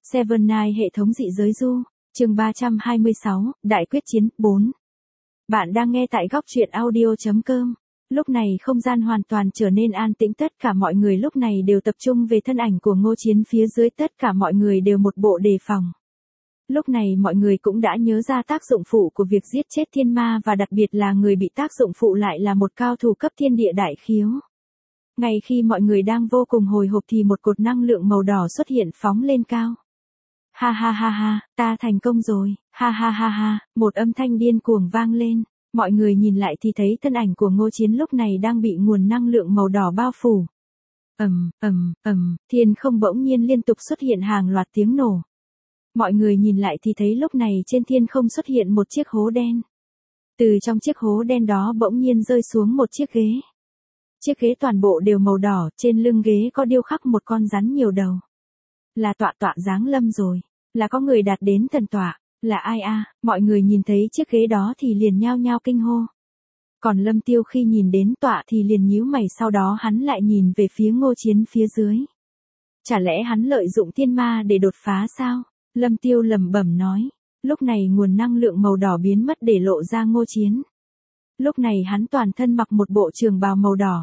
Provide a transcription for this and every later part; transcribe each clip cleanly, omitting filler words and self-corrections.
Seven Nine hệ thống dị giới du, chương 326, Đại quyết chiến, 4. Bạn đang nghe tại góc truyện audio.com. Lúc này không gian hoàn toàn trở nên an tĩnh, tất cả mọi người lúc này đều tập trung về thân ảnh của Ngô Chiến phía dưới, tất cả mọi người đều một bộ đề phòng. Lúc này mọi người cũng đã nhớ ra tác dụng phụ của việc giết chết thiên ma, và đặc biệt là người bị tác dụng phụ lại là một cao thủ cấp thiên địa đại khiếu. Ngay khi mọi người đang vô cùng hồi hộp thì một cột năng lượng màu đỏ xuất hiện phóng lên cao. Ha ha ha ha, ta thành công rồi, ha ha ha ha, một âm thanh điên cuồng vang lên. Mọi người nhìn lại thì thấy thân ảnh của Ngô Chiến lúc này đang bị nguồn năng lượng màu đỏ bao phủ. Thiên không bỗng nhiên liên tục xuất hiện hàng loạt tiếng nổ. Mọi người nhìn lại thì thấy lúc này trên thiên không xuất hiện một chiếc hố đen. Từ trong chiếc hố đen đó bỗng nhiên rơi xuống một chiếc ghế. Chiếc ghế toàn bộ đều màu đỏ, trên lưng ghế có điêu khắc một con rắn nhiều đầu. Là tọa giáng lâm rồi, là có người đạt đến thần tọa, là ai a? Mọi người nhìn thấy chiếc ghế đó thì liền nhao nhao kinh hô. Còn Lâm Tiêu khi nhìn đến tọa thì liền nhíu mày, sau đó hắn lại nhìn về phía Ngô Chiến phía dưới. Chả lẽ hắn lợi dụng thiên ma để đột phá sao? Lâm Tiêu lẩm bẩm nói. Lúc này nguồn năng lượng màu đỏ biến mất để lộ ra Ngô Chiến. Lúc này hắn toàn thân mặc một bộ trường bào màu đỏ.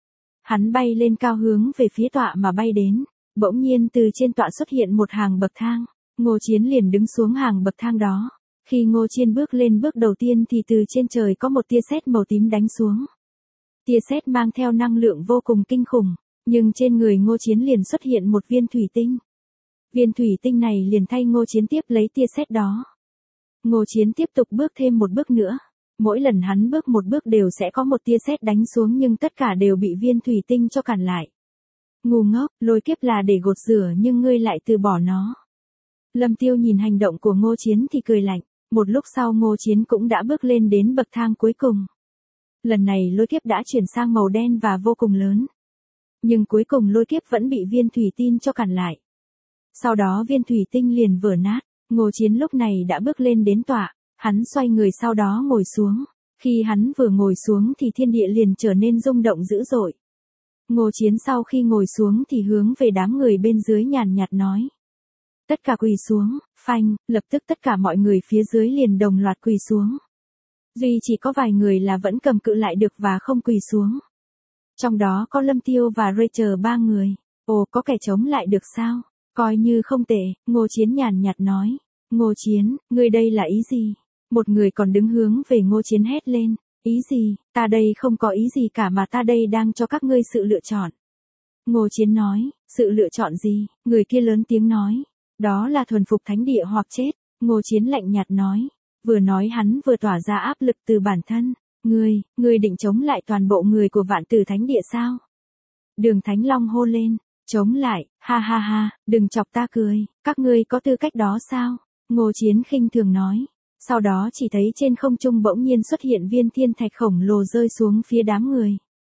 Hắn bay lên cao hướng về phía tọa mà bay đến. Bỗng nhiên từ trên tọa xuất hiện một hàng bậc thang. Ngô Chiến liền đứng xuống hàng bậc thang đó. Khi Ngô Chiến bước lên bước đầu tiên thì từ trên trời có một tia sét màu tím đánh xuống. Tia sét mang theo năng lượng vô cùng kinh khủng, nhưng trên người Ngô Chiến liền xuất hiện một viên thủy tinh. Viên thủy tinh này liền thay Ngô Chiến tiếp lấy tia sét đó. Ngô Chiến tiếp tục bước thêm một bước nữa. Mỗi lần hắn bước một bước đều sẽ có một tia sét đánh xuống, nhưng tất cả đều bị viên thủy tinh cho cản lại. Ngu ngốc, lôi kiếp là để gột rửa nhưng ngươi lại từ bỏ nó. Lâm Tiêu nhìn hành động của Ngô Chiến thì cười lạnh. Một lúc sau Ngô Chiến cũng đã bước lên đến bậc thang cuối cùng. Lần này lôi kiếp đã chuyển sang màu đen và vô cùng lớn. Nhưng cuối cùng lôi kiếp vẫn bị viên thủy tinh cho cản lại. Sau đó viên thủy tinh liền vỡ nát. Ngô Chiến lúc này đã bước lên đến tọa. Hắn xoay người sau đó ngồi xuống. Khi hắn vừa ngồi xuống thì thiên địa liền trở nên rung động dữ dội. Ngô Chiến sau khi ngồi xuống thì hướng về đám người bên dưới nhàn nhạt nói. Tất cả quỳ xuống, phanh, lập tức tất cả mọi người phía dưới liền đồng loạt quỳ xuống. Duy chỉ có vài người là vẫn cầm cự lại được và không quỳ xuống. Trong đó có Lâm Tiêu và Rachel, ba người. Ồ, có kẻ chống lại được sao? Coi như không tệ, Ngô Chiến nhàn nhạt nói. Ngô Chiến, ngươi đây là ý gì? Một người còn đứng hướng về Ngô Chiến hét lên. Ý gì? Ta đây không có ý gì cả, mà ta đây đang cho các ngươi sự lựa chọn. Ngô Chiến nói. Sự lựa chọn gì? Người kia lớn tiếng nói. Đó là thuần phục thánh địa hoặc chết. Ngô Chiến lạnh nhạt nói. Vừa nói hắn vừa tỏa ra áp lực từ bản thân. Ngươi định chống lại toàn bộ người của Vạn Tử Thánh Địa sao? Đường Thánh Long hô lên. Chống lại, ha ha ha, đừng chọc ta cười, các ngươi có tư cách đó sao? Ngô Chiến khinh thường nói. Sau đó chỉ thấy trên không trung bỗng nhiên xuất hiện viên thiên thạch khổng lồ rơi xuống phía đám người.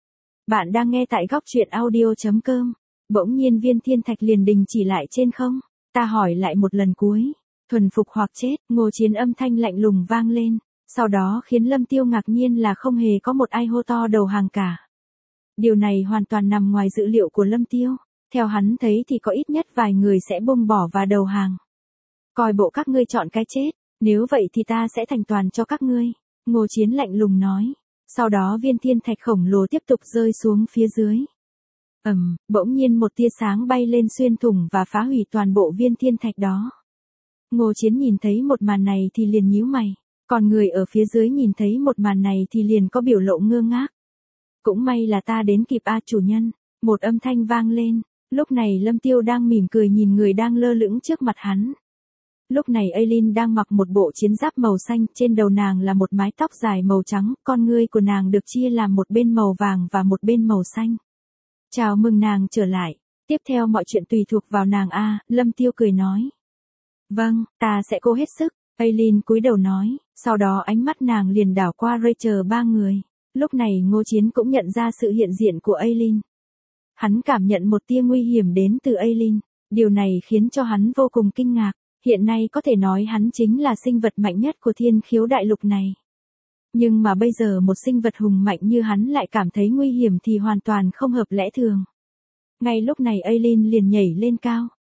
Bạn đang nghe tại góc truyện audio.com. Bỗng nhiên viên thiên thạch liền đình chỉ lại trên không. Ta hỏi lại một lần cuối. Thuần phục hoặc chết. Ngô Chiến âm thanh lạnh lùng vang lên. Sau đó khiến Lâm Tiêu ngạc nhiên là không hề có một ai hô to đầu hàng cả. Điều này hoàn toàn nằm ngoài dự liệu của Lâm Tiêu. Theo hắn thấy thì có ít nhất vài người sẽ buông bỏ và đầu hàng. Coi bộ các ngươi chọn cái chết. Nếu vậy thì ta sẽ thành toàn cho các ngươi. Ngô Chiến lạnh lùng nói. Sau đó viên thiên thạch khổng lồ tiếp tục rơi xuống phía dưới. Bỗng nhiên một tia sáng bay lên xuyên thủng và phá hủy toàn bộ viên thiên thạch đó. Ngô Chiến nhìn thấy một màn này thì liền nhíu mày. Còn người ở phía dưới nhìn thấy một màn này thì liền có biểu lộ ngơ ngác. Cũng may là ta đến kịp a chủ nhân. Một âm thanh vang lên. Lúc này Lâm Tiêu đang mỉm cười nhìn người đang lơ lửng trước mặt hắn. Lúc này Aileen đang mặc một bộ chiến giáp màu xanh, trên đầu nàng là một mái tóc dài màu trắng, con ngươi của nàng được chia làm một bên màu vàng và một bên màu xanh. Chào mừng nàng trở lại. Tiếp theo mọi chuyện tùy thuộc vào nàng a. Lâm Tiêu cười nói. Vâng, ta sẽ cố hết sức. Aileen cúi đầu nói. Sau đó ánh mắt nàng liền đảo qua Rachel, ba người. Lúc này Ngô Chiến cũng nhận ra sự hiện diện của Aileen. Hắn cảm nhận một tia nguy hiểm đến từ Aileen. Điều này khiến cho hắn vô cùng kinh ngạc. Hiện nay có thể nói hắn chính là sinh vật mạnh nhất của thiên khiếu đại lục này. Nhưng mà bây giờ một sinh vật hùng mạnh như hắn lại cảm thấy nguy hiểm thì hoàn toàn không hợp lẽ thường. Ngay lúc này Aileen liền nhảy lên cao.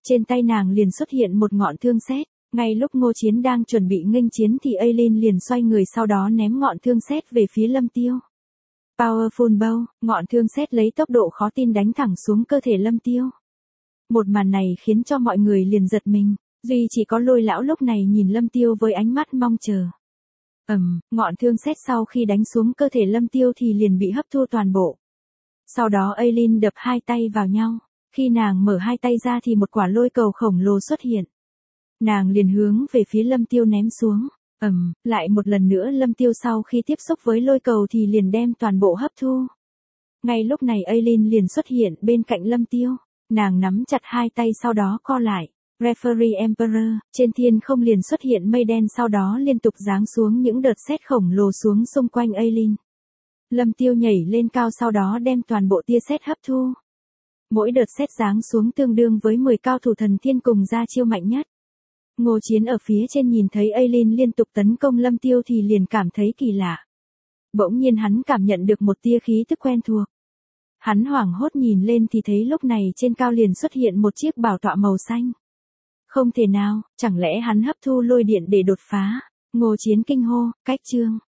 Trên tay nàng liền xuất hiện một ngọn thương sét. Ngay lúc Ngô Chiến đang chuẩn bị nghênh chiến thì Aileen liền xoay người sau đó ném ngọn thương sét về phía Lâm Tiêu. Powerful bow, ngọn thương sét lấy tốc độ khó tin đánh thẳng xuống cơ thể Lâm Tiêu. Một màn này khiến cho mọi người liền giật mình, duy chỉ có Lôi lão lúc này nhìn Lâm Tiêu với ánh mắt mong chờ. Ngọn thương sét sau khi đánh xuống cơ thể Lâm Tiêu thì liền bị hấp thu toàn bộ. Sau đó Aileen đập hai tay vào nhau, khi nàng mở hai tay ra thì một quả lôi cầu khổng lồ xuất hiện. Nàng liền hướng về phía Lâm Tiêu ném xuống. Lại một lần nữa Lâm Tiêu sau khi tiếp xúc với lôi cầu thì liền đem toàn bộ hấp thu. Ngay lúc này Aileen liền xuất hiện bên cạnh Lâm Tiêu. Nàng nắm chặt hai tay sau đó co lại. Referee Emperor, trên thiên không liền xuất hiện mây đen sau đó liên tục giáng xuống những đợt sét khổng lồ xuống xung quanh Aileen. Lâm Tiêu nhảy lên cao sau đó đem toàn bộ tia sét hấp thu. Mỗi đợt sét giáng xuống tương đương với 10 cao thủ thần thiên cùng ra chiêu mạnh nhất. Ngô Chiến ở phía trên nhìn thấy Aileen liên tục tấn công Lâm Tiêu thì liền cảm thấy kỳ lạ. Bỗng nhiên hắn cảm nhận được một tia khí tức quen thuộc. Hắn hoảng hốt nhìn lên thì thấy lúc này trên cao liền xuất hiện một chiếc bảo tọa màu xanh. Không thể nào, chẳng lẽ hắn hấp thu lôi điện để đột phá? Ngô Chiến kinh hô, cách chương.